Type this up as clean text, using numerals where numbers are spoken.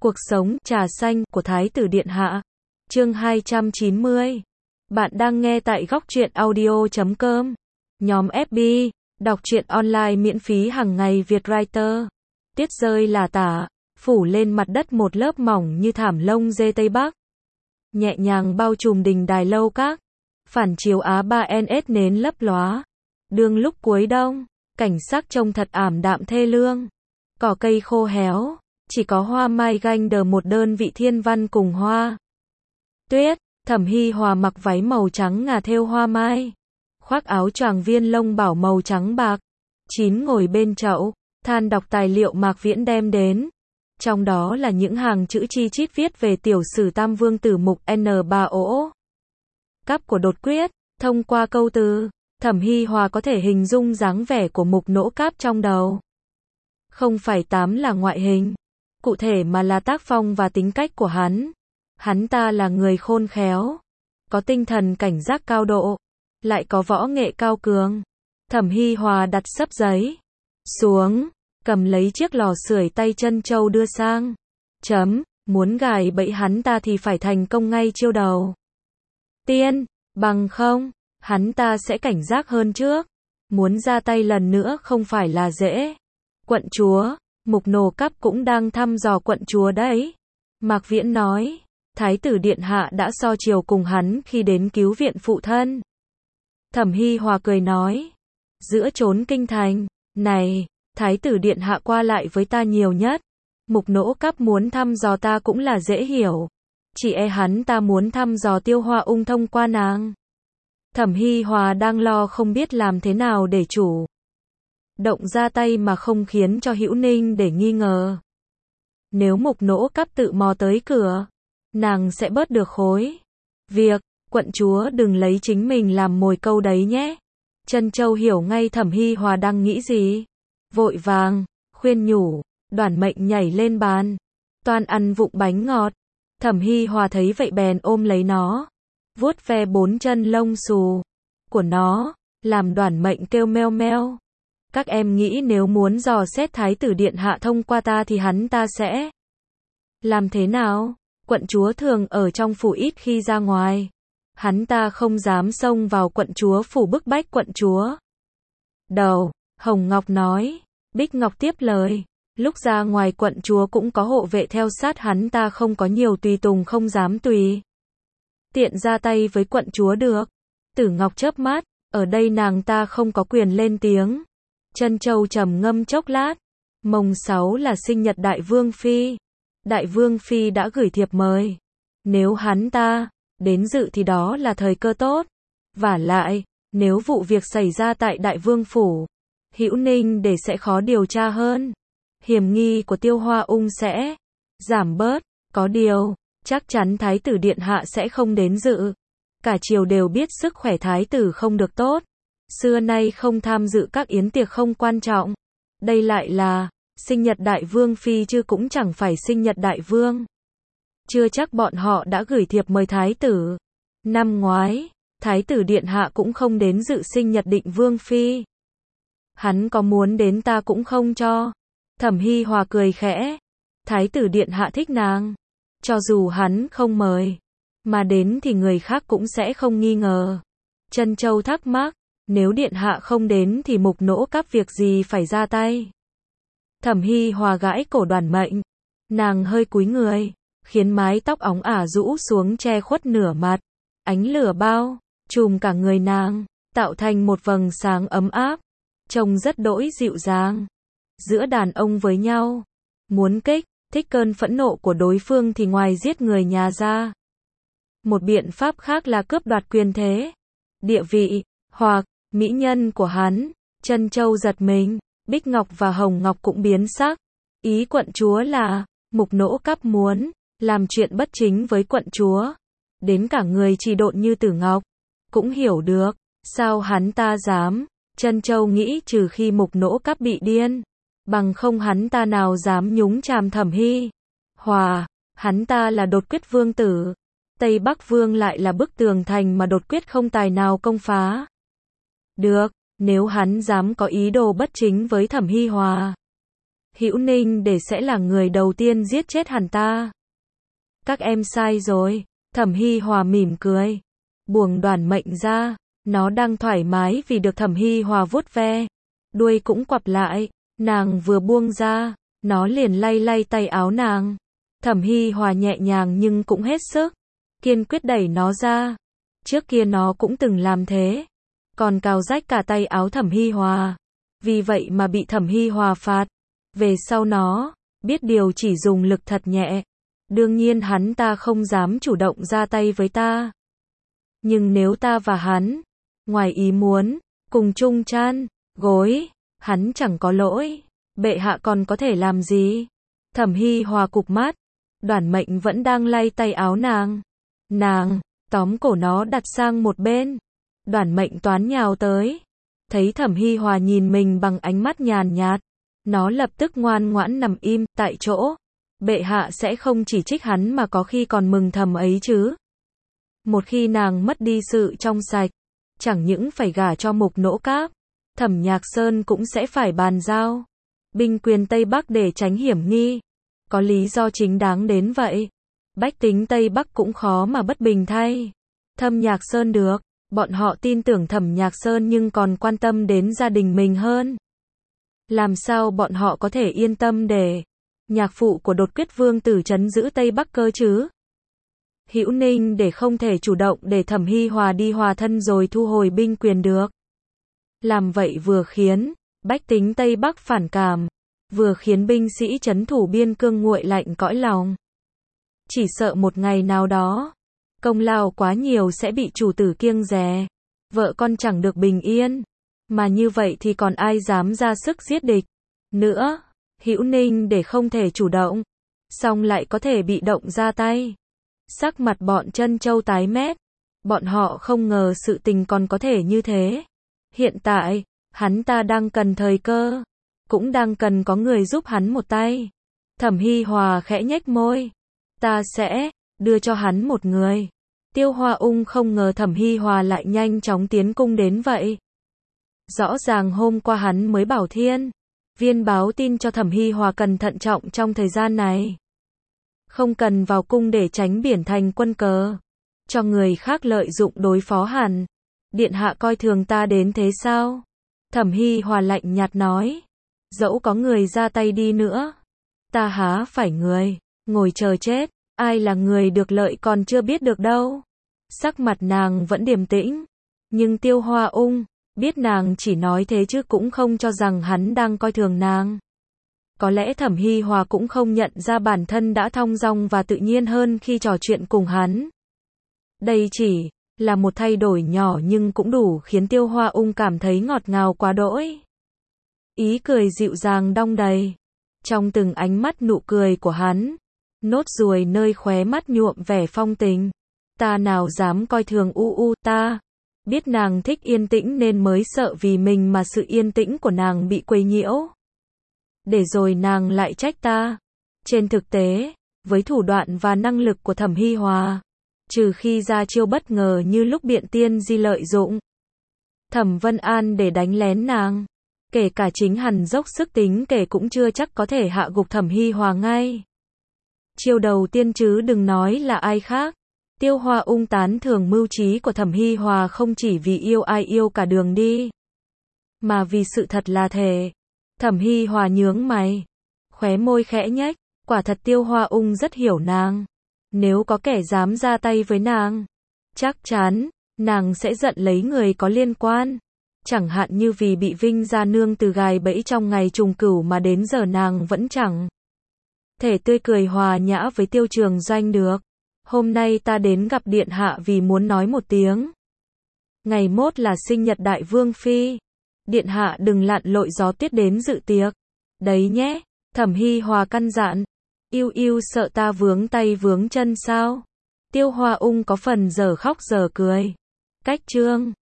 Cuộc sống trà xanh của Thái tử Điện Hạ. Chương 290. Bạn đang nghe tại góc truyện audio.com. Nhóm FB, đọc truyện online miễn phí hàng ngày Việt Writer. Tuyết rơi lả tả, phủ lên mặt đất một lớp mỏng như thảm lông dê Tây Bắc. Nhẹ nhàng bao trùm đình đài lâu các. Phản chiếu A3NS nến lấp lóa. Đương lúc cuối đông, cảnh sắc trông thật ảm đạm thê lương. Cỏ cây khô héo, chỉ có hoa mai ganh đờ một đơn vị thiên văn cùng hoa. Tuyết, Thẩm Hi Hòa mặc váy màu trắng ngà thêu hoa mai, khoác áo choàng viên lông bảo màu trắng bạc. Chín ngồi bên chậu, than đọc tài liệu Mạc Viễn đem đến. Trong đó là những hàng chữ chi chít viết về tiểu sử Tam Vương Tử Mục N3O. Cắp của đột quyết, thông qua câu từ, Thẩm Hi Hòa có thể hình dung dáng vẻ của Mục Nỗ Cáp trong đầu. Không phải tám là ngoại hình, cụ thể mà là tác phong và tính cách của hắn. Hắn ta là người khôn khéo, có tinh thần cảnh giác cao độ, lại có võ nghệ cao cường. Thẩm Hi Hòa đặt sấp giấy xuống, cầm lấy chiếc lò sưởi tay chân châu đưa sang. Muốn gài bẫy hắn ta thì phải thành công ngay chiêu đầu tiên, bằng không, hắn ta sẽ cảnh giác hơn trước. Muốn ra tay lần nữa không phải là dễ. Quận chúa, Mục Nô Cáp cũng đang thăm dò quận chúa đấy. Mạc Viễn nói, Thái tử Điện Hạ đã so chiều cùng hắn khi đến cứu viện phụ thân. Thẩm Hi Hòa cười nói, giữa chốn kinh thành này, Thái tử Điện Hạ qua lại với ta nhiều nhất. Mục Nỗ Cáp muốn thăm dò ta cũng là dễ hiểu. Chỉ e hắn ta muốn thăm dò Tiêu Hoa Ung thông qua nàng. Thẩm Hi Hòa đang lo không biết làm thế nào để chủ động ra tay mà không khiến cho Hữu Ninh để nghi ngờ. Nếu Mục Nỗ Cáp tự mò tới cửa, nàng sẽ bớt được khối việc. Quận chúa đừng lấy chính mình làm mồi câu đấy nhé. Trân Châu hiểu ngay Thẩm Hi Hòa đang nghĩ gì, vội vàng khuyên nhủ. Đoản Mệnh nhảy lên bàn, toan ăn vụng bánh ngọt. Thẩm Hi Hòa thấy vậy bèn ôm lấy nó, vuốt ve bốn chân lông xù của nó, làm Đoản Mệnh kêu meo meo. Các em nghĩ nếu muốn dò xét Thái tử Điện Hạ thông qua ta thì hắn ta sẽ làm thế nào? Quận chúa thường ở trong phủ ít khi ra ngoài. Hắn ta không dám xông vào quận chúa phủ bức bách quận chúa. Đầu, Hồng Ngọc nói. Bích Ngọc tiếp lời. Lúc ra ngoài quận chúa cũng có hộ vệ theo sát hắn ta, không có nhiều tùy tùng không dám tùy tiện ra tay với quận chúa được. Tử Ngọc chớp mắt, ở đây nàng ta không có quyền lên tiếng. Trân Châu trầm ngâm chốc lát. Mồng 6 là sinh nhật Đại Vương Phi. Đại Vương Phi đã gửi thiệp mời. Nếu hắn ta đến dự thì đó là thời cơ tốt. Vả lại, nếu vụ việc xảy ra tại Đại Vương Phủ, Hữu Ninh để sẽ khó điều tra hơn. Hiểm nghi của Tiêu Hoa Ung sẽ giảm bớt. Có điều, chắc chắn Thái tử Điện Hạ sẽ không đến dự. Cả triều đều biết sức khỏe Thái tử không được tốt. Xưa nay không tham dự các yến tiệc không quan trọng. Đây lại là sinh nhật Đại Vương Phi chứ cũng chẳng phải sinh nhật Đại Vương. Chưa chắc bọn họ đã gửi thiệp mời Thái tử. Năm ngoái, Thái tử Điện Hạ cũng không đến dự sinh nhật Định Vương Phi. Hắn có muốn đến ta cũng không cho. Thẩm Hi Hòa cười khẽ. Thái tử Điện Hạ thích nàng. Cho dù hắn không mời, mà đến thì người khác cũng sẽ không nghi ngờ. Trân Châu thắc mắc, nếu Điện Hạ không đến thì Mục Nỗ Cáp việc gì phải ra tay. Thẩm Hi Hòa gãi cổ Đoản Mệnh. Nàng hơi cúi người, khiến mái tóc óng ả rũ xuống che khuất nửa mặt. Ánh lửa bao trùm cả người nàng, tạo thành một vầng sáng ấm áp, trông rất đỗi dịu dàng. Giữa đàn ông với nhau, muốn kích thích cơn phẫn nộ của đối phương thì ngoài giết người nhà ra, một biện pháp khác là cướp đoạt quyền thế, địa vị, hoặc mỹ nhân của hắn. Trân Châu giật mình, Bích Ngọc và Hồng Ngọc cũng biến sắc. Ý quận chúa là, Mục Nỗ Cáp muốn làm chuyện bất chính với quận chúa. Đến cả người trì độn như Tử Ngọc cũng hiểu được, sao hắn ta dám. Trân Châu nghĩ trừ khi Mục Nỗ Cáp bị điên, bằng không hắn ta nào dám nhúng chàm Thẩm Hi Hòa. Hắn ta là đột quyết vương tử, Tây Bắc Vương lại là bức tường thành mà đột quyết không tài nào công phá được. Nếu hắn dám có ý đồ bất chính với Thẩm Hi Hòa, Hữu Ninh để sẽ là người đầu tiên giết chết hắn ta. Các em sai rồi. Thẩm Hi Hòa mỉm cười. Buông Đoàn Mệnh ra. Nó đang thoải mái vì được Thẩm Hi Hòa vuốt ve. Đuôi cũng quặp lại. Nàng vừa buông ra, nó liền lay lay tay áo nàng. Thẩm Hi Hòa nhẹ nhàng nhưng cũng hết sức. Kiên quyết đẩy nó ra. Trước kia nó cũng từng làm thế. Còn cào rách cả tay áo Thẩm Hi Hòa. Vì vậy mà bị Thẩm Hi Hòa phạt. Về sau nó biết điều chỉ dùng lực thật nhẹ. Đương nhiên hắn ta không dám chủ động ra tay với ta. Nhưng nếu ta và hắn, ngoài ý muốn, cùng chung chăn, gối, hắn chẳng có lỗi. Bệ hạ còn có thể làm gì? Thẩm Hi Hòa cụp mắt. Đoàn Mệnh vẫn đang lay tay áo nàng. Nàng tóm cổ nó đặt sang một bên. Đoàn Mệnh toán nhào tới. Thấy Thẩm Hi Hòa nhìn mình bằng ánh mắt nhàn nhạt. Nó lập tức ngoan ngoãn nằm im tại chỗ. Bệ hạ sẽ không chỉ trích hắn mà có khi còn mừng thầm ấy chứ. Một khi nàng mất đi sự trong sạch, chẳng những phải gả cho Mục Nỗ Các, Thẩm Nhạc Sơn cũng sẽ phải bàn giao binh quyền Tây Bắc để tránh hiểm nghi. Có lý do chính đáng đến vậy. Bách tính Tây Bắc cũng khó mà bất bình thay. Thẩm Nhạc Sơn được, bọn họ tin tưởng Thẩm Nhạc Sơn nhưng còn quan tâm đến gia đình mình hơn. Làm sao bọn họ có thể yên tâm để nhạc phụ của Đột Quyết Vương tử trấn giữ Tây Bắc cơ chứ? Hữu Ninh để không thể chủ động để Thẩm Hi Hòa đi hòa thân rồi thu hồi binh quyền được. Làm vậy vừa khiến bách tính Tây Bắc phản cảm, vừa khiến binh sĩ trấn thủ biên cương nguội lạnh cõi lòng. Chỉ sợ một ngày nào đó, công lao quá nhiều sẽ bị chủ tử kiêng dè, vợ con chẳng được bình yên. Mà như vậy thì còn ai dám ra sức giết địch nữa. Hữu Ninh để không thể chủ động, xong lại có thể bị động ra tay. Sắc mặt bọn Trân Châu tái mét. Bọn họ không ngờ sự tình còn có thể như thế. Hiện tại, hắn ta đang cần thời cơ, cũng đang cần có người giúp hắn một tay. Thẩm Hi Hòa khẽ nhếch môi. Ta sẽ đưa cho hắn một người. Tiêu Hoa Ung không ngờ Thẩm Hi Hòa lại nhanh chóng tiến cung đến vậy. Rõ ràng hôm qua hắn mới bảo Thiên Viên báo tin cho Thẩm Hi Hòa cần thận trọng trong thời gian này. Không cần vào cung để tránh biển thành quân cờ. Cho người khác lợi dụng đối phó hẳn. Điện hạ coi thường ta đến thế sao? Thẩm Hi Hòa lạnh nhạt nói. Dẫu có người ra tay đi nữa, ta há phải người ngồi chờ chết. Ai là người được lợi còn chưa biết được đâu. Sắc mặt nàng vẫn điềm tĩnh. Nhưng Tiêu Hoa Ung biết nàng chỉ nói thế chứ cũng không cho rằng hắn đang coi thường nàng. Có lẽ Thẩm Hi Hòa cũng không nhận ra bản thân đã thong dong và tự nhiên hơn khi trò chuyện cùng hắn. Đây chỉ là một thay đổi nhỏ nhưng cũng đủ khiến Tiêu Hoa Ung cảm thấy ngọt ngào quá đỗi. Ý cười dịu dàng đong đầy. Trong từng ánh mắt nụ cười của hắn, nốt ruồi nơi khóe mắt nhuộm vẻ phong tình. Ta nào dám coi thường ta. Biết nàng thích yên tĩnh nên mới sợ vì mình mà sự yên tĩnh của nàng bị quấy nhiễu. Để rồi nàng lại trách ta. Trên thực tế, với thủ đoạn và năng lực của Thẩm Hi Hòa, trừ khi ra chiêu bất ngờ như lúc Biện Tiên Di lợi dụng Thẩm Vân An để đánh lén nàng, kể cả chính hắn dốc sức tính kể cũng chưa chắc có thể hạ gục Thẩm Hi Hòa ngay. Chiêu đầu tiên chứ đừng nói là ai khác. Tiêu Hoa Ung tán thưởng mưu trí của Thẩm Hi Hòa không chỉ vì yêu ai yêu cả đường đi, mà vì sự thật là thể. Thẩm Hi Hòa nhướng mày, khóe môi khẽ nhếch, quả thật Tiêu Hoa Ung rất hiểu nàng. Nếu có kẻ dám ra tay với nàng, chắc chắn nàng sẽ giận lấy người có liên quan. Chẳng hạn như vì bị Vinh Gia Nương từ gài bẫy trong ngày trùng cửu mà đến giờ nàng vẫn chẳng thể tươi cười hòa nhã với Tiêu Trường Doanh được. Hôm nay ta đến gặp điện hạ vì muốn nói một tiếng. Ngày mốt là sinh nhật Đại Vương Phi. Điện hạ đừng lặn lội gió tuyết đến dự tiệc. Đấy nhé. Thẩm Hi Hòa căn dặn. Yêu sợ ta vướng tay vướng chân sao? Tiêu Hoa Ung có phần giờ khóc giờ cười. Cách chương